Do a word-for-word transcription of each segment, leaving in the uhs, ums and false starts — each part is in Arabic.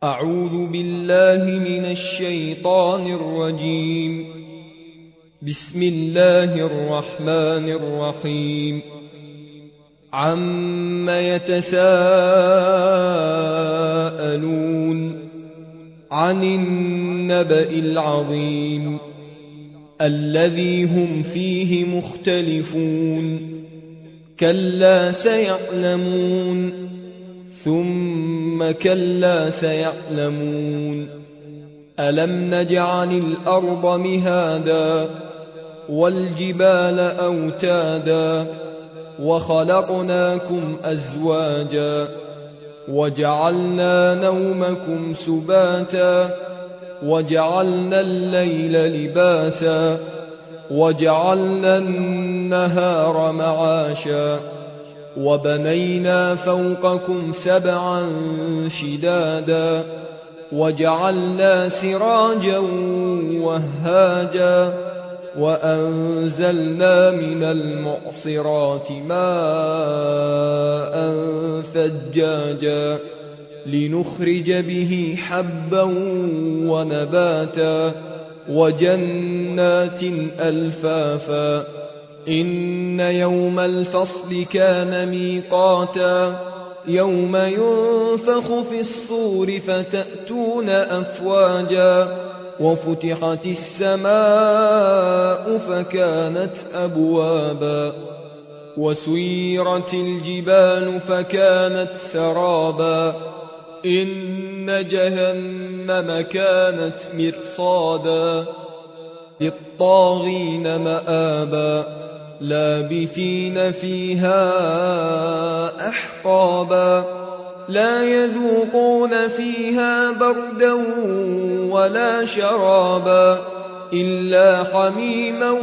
أعوذ بالله من الشيطان الرجيم. بسم الله الرحمن الرحيم. عم يتساءلون عن النبأ العظيم الذي هم فيه مختلفون. كلا سيعلمون ثم كلا سيعلمون. ألم نجعل الأرض مهادا والجبال أوتادا وخلقناكم أزواجا وجعلنا نومكم سباتا وجعلنا الليل لباسا وجعلنا النهار معاشا وبنينا فوقكم سبعا شدادا وجعلنا سراجا وهاجا وأنزلنا من المعصرات ماء ثجاجا لنخرج به حبا ونباتا وجنات ألفافا. إن يوم الفصل كان ميقاتا يوم ينفخ في الصور فتأتون أفواجا وفتحت السماء فكانت أبوابا وسيرت الجبال فكانت سرابا. إن جهنم كانت مرصادا للطاغين مآبا لابثين فيها أحقابا لا يذوقون فيها بردا ولا شرابا إلا حميما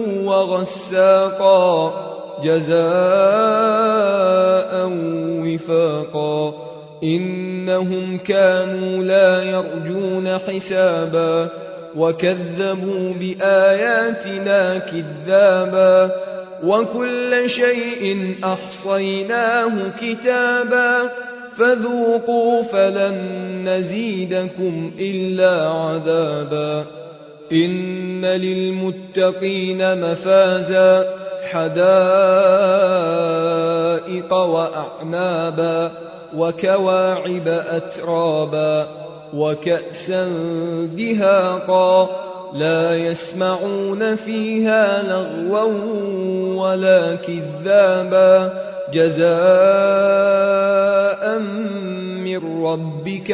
وغساقا جزاء وفاقا. إنهم كانوا لا يرجون حسابا وكذبوا بآياتنا كذابا وكل شيء أحصيناه كتابا فذوقوا فلن نزيدكم إلا عذابا. إن للمتقين مفازا حدائق وأعنابا وكواعب أترابا وكأسا دهاقا لا يسمعون فيها لغوا ولا كذابا جزاء من ربك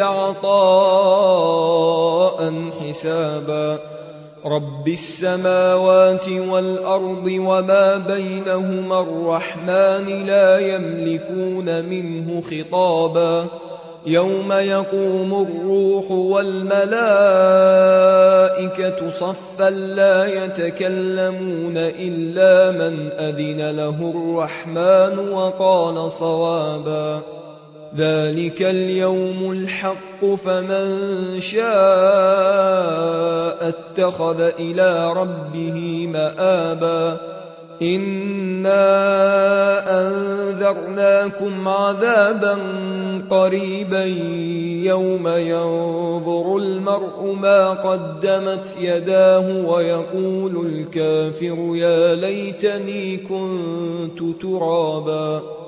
عطاء حسابا. رب السماوات والأرض وما بينهما الرحمن لا يملكون منه خطابا. يوم يقوم الروح والملائكة صفا لا يتكلمون إلا من أذن له الرحمن وقال صوابا. ذلك اليوم الحق فمن شاء اتخذ إلى ربه مآبا. إنا أنذرناكم عذابا قريبا يوم ينظر المرء ما قدمت يداه ويقول الكافر يا ليتني كنت ترابا.